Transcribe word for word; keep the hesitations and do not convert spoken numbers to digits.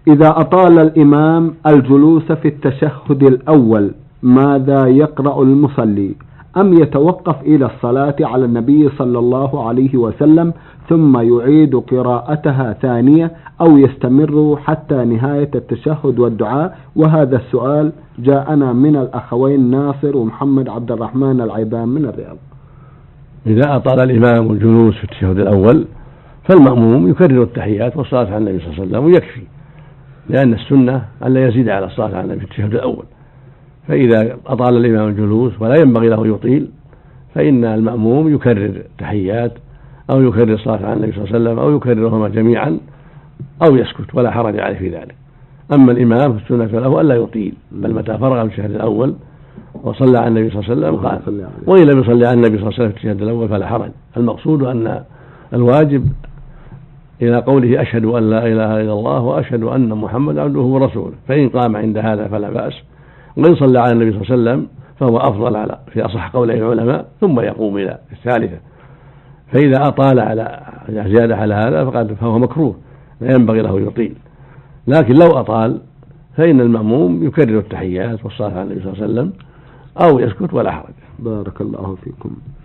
إذا أطال الإمام الجلوس في التشهد الأول ماذا يقرأ المصلي؟ أم يتوقف إلى الصلاة على النبي صلى الله عليه وسلم ثم يعيد قراءتها ثانية أو يستمر حتى نهاية التشهد والدعاء؟ وهذا السؤال جاءنا من الأخوين ناصر ومحمد عبد الرحمن العيبان من الرياض. إذا أطال الإمام الجلوس في التشهد الأول فالمأموم يكرر التحيات والصلاة على النبي صلى الله عليه وسلم ويكفي، لأن السنة أن لا يزيد على الصلاة على النبي في التشهد الأول. فإذا أطال الإمام الجلوس ولا ينبغي له يطيل فإن المأموم يكرر التحيات أو يكرر الصلاة على النبي صلى الله عليه وسلم أو يكررهما جميعا أو يسكت ولا حرج عليه في ذلك. أما الإمام في السنة له ألا يطيل، بل متى فرغ من التشهد الأول وصلى على النبي صلى الله عليه وسلم قال، وإن لم يصلي على النبي صلى الله عليه وسلم في التشهد الأول فلا حرج. المقصود أن الواجب إلى قوله أشهد أن لا إله إلا الله وأشهد أن محمد عبده ورسوله، فإن قام عند هذا فلا بأس، وإن صلى على النبي صلى الله عليه وسلم فهو أفضل على في أصح قولي العلماء، ثم يقوم إلى الثالثة. فإذا أطال على زيادة على هذا فقد فهو مكروه لا ينبغي له يطيل. لكن لو أطال فإن المأموم يكرر التحيات والصلاة على النبي صلى الله عليه وسلم أو يسكت ولا حرج. بارك الله فيكم.